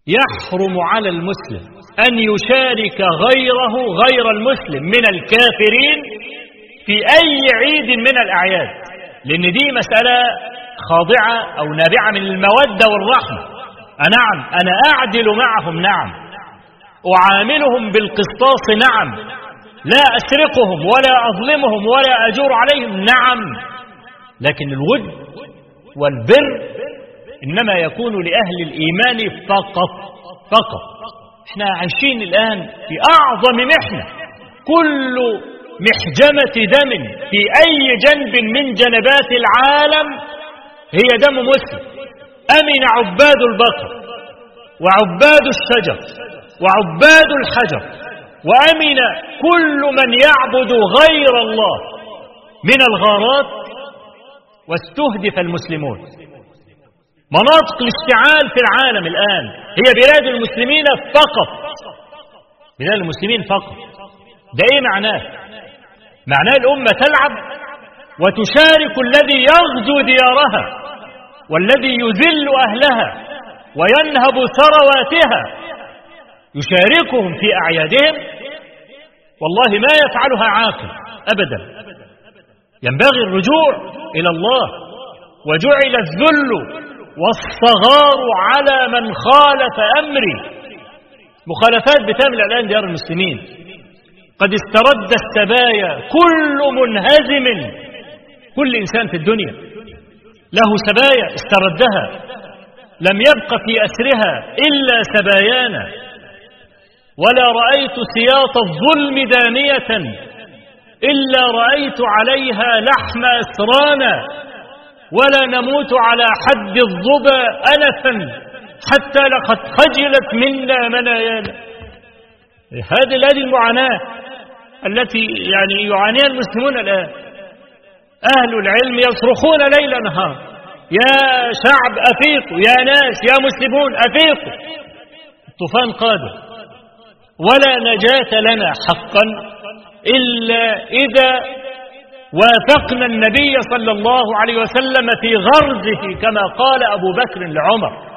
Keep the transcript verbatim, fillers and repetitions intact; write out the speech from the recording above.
يحرم على المسلم أن يشارك غيره غير المسلم من الكافرين في أي عيد من الأعياد، لأن دي مسألة خاضعة أو نابعة من المودة والرحمة. نعم أنا أعدل معهم، نعم أعاملهم بالقسطاس، نعم لا أسرقهم ولا أظلمهم ولا أجور عليهم، نعم، لكن الود والبر إنما يكون لأهل الإيمان فقط فقط. احنا عايشين الآن في أعظم محنة، كل محجمة دم في أي جنب من جنبات العالم هي دم مسلم. أمن عباد البقر وعباد الشجر وعباد الحجر، وأمن كل من يعبد غير الله من الغارات، واستهدف المسلمون. مناطق الاشتعال في العالم الآن هي بلاد المسلمين فقط، بلاد المسلمين فقط. ده ايه معناه؟ معناه الأمة تلعب وتشارك الذي يغزو ديارها والذي يذل أهلها وينهب ثرواتها، يشاركهم في أعيادهم. والله ما يفعلها عاقل أبدا. ينبغي الرجوع إلى الله، وجعل الذل والصغار على من خالف أمري. مخالفات بتملأ الآن ديار المسلمين، قد استرد السبايا كل منهزم، كل إنسان في الدنيا له سبايا استردها، لم يبق في أسرها إلا سبايانا. ولا رأيت سياط الظلم دامية إلا رأيت عليها لحم أسرانا، ولا نموت على حد الظبا ألفا حتى لقد خجلت منا منايانا. هذه هذه المعاناة التي يعني يعانيها المسلمون الآن. أهل العلم يصرخون ليل نهار: يا شعب أفيقوا، يا ناس يا مسلمون أفيقوا، الطوفان قادم، ولا نجاة لنا حقا إلا إذا وافقنا النبي صلى الله عليه وسلم في غرزه، كما قال أبو بكر لعمر: